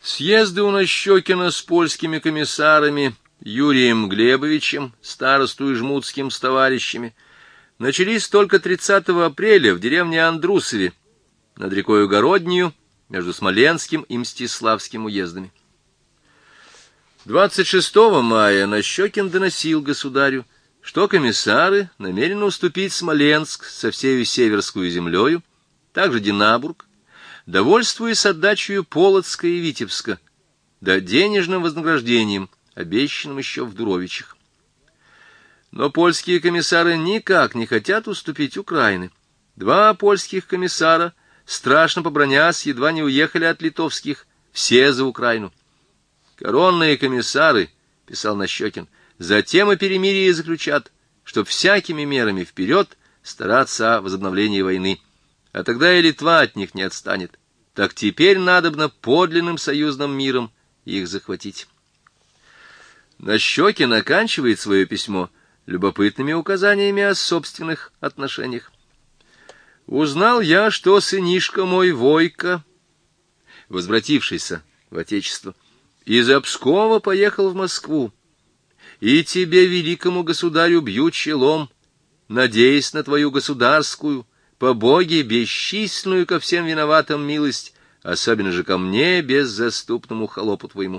Съезды у Нащекина с польскими комиссарами Юрием Глебовичем, старосту и жмутским с товарищами, начались только 30 апреля в деревне Андрусове, над рекою Городнею, между Смоленским и Мстиславским уездами. 26 мая Нащекин доносил государю, что комиссары намерены уступить Смоленск со всею северскую землею, также Динабург, довольствуясь отдачею Полоцка и Витебска, да денежным вознаграждением, обещанным еще в Дуровичах. Но польские комиссары никак не хотят уступить Украины. 2 польских комиссара, страшно побранясь, едва не уехали от литовских, все за Украину. «Коронные комиссары, — писал Нащекин, — затем и перемирие заключат, чтоб всякими мерами вперед стараться о возобновлении войны, а тогда и Литва от них не отстанет. Так теперь надобно подлинным союзным миром их захватить». Нащекин оканчивает свое письмо любопытными указаниями о собственных отношениях. «Узнал я, что сынишка мой Войко, возвратившийся в отечество, из Пскова поехал в Москву, и тебе, великому государю, бью челом, надеясь на твою государскую, по Боге, бесчисленную ко всем виноватым милость, особенно же ко мне, беззаступному холопу твоему.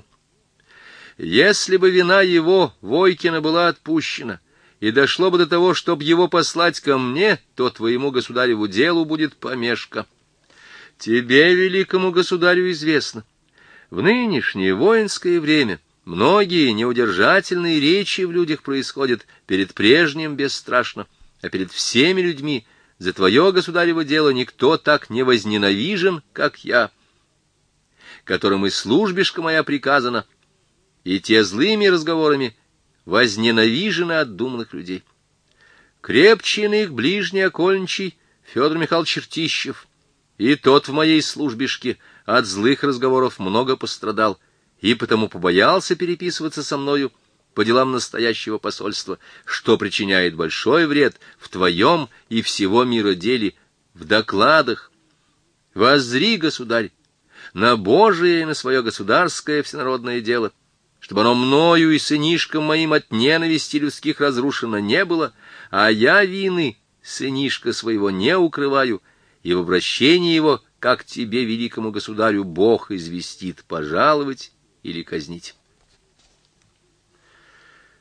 Если бы вина его, Войкина, была отпущена, и дошло бы до того, чтоб его послать ко мне, то твоему государеву делу будет помешка. Тебе, великому государю, известно, в нынешнее воинское время многие неудержательные речи в людях происходят перед прежним бесстрашно, а перед всеми людьми за твое государево дело никто так не возненавижен, как я, которым и службишка моя приказана, и те злыми разговорами возненавижены от думных людей. Крепче иных ближний окольничий Федор Михайлович Чертищев, и тот в моей службишке от злых разговоров много пострадал, и потому побоялся переписываться со мною по делам настоящего посольства, что причиняет большой вред в твоем и всего мира деле, в докладах. Воззри, государь, на Божие и на свое государское всенародное дело, чтобы оно мною и сынишком моим от ненависти людских разрушено не было, а я вины сынишка своего не укрываю, и в обращении его, как тебе, великому государю, Бог известит, пожаловать или казнить.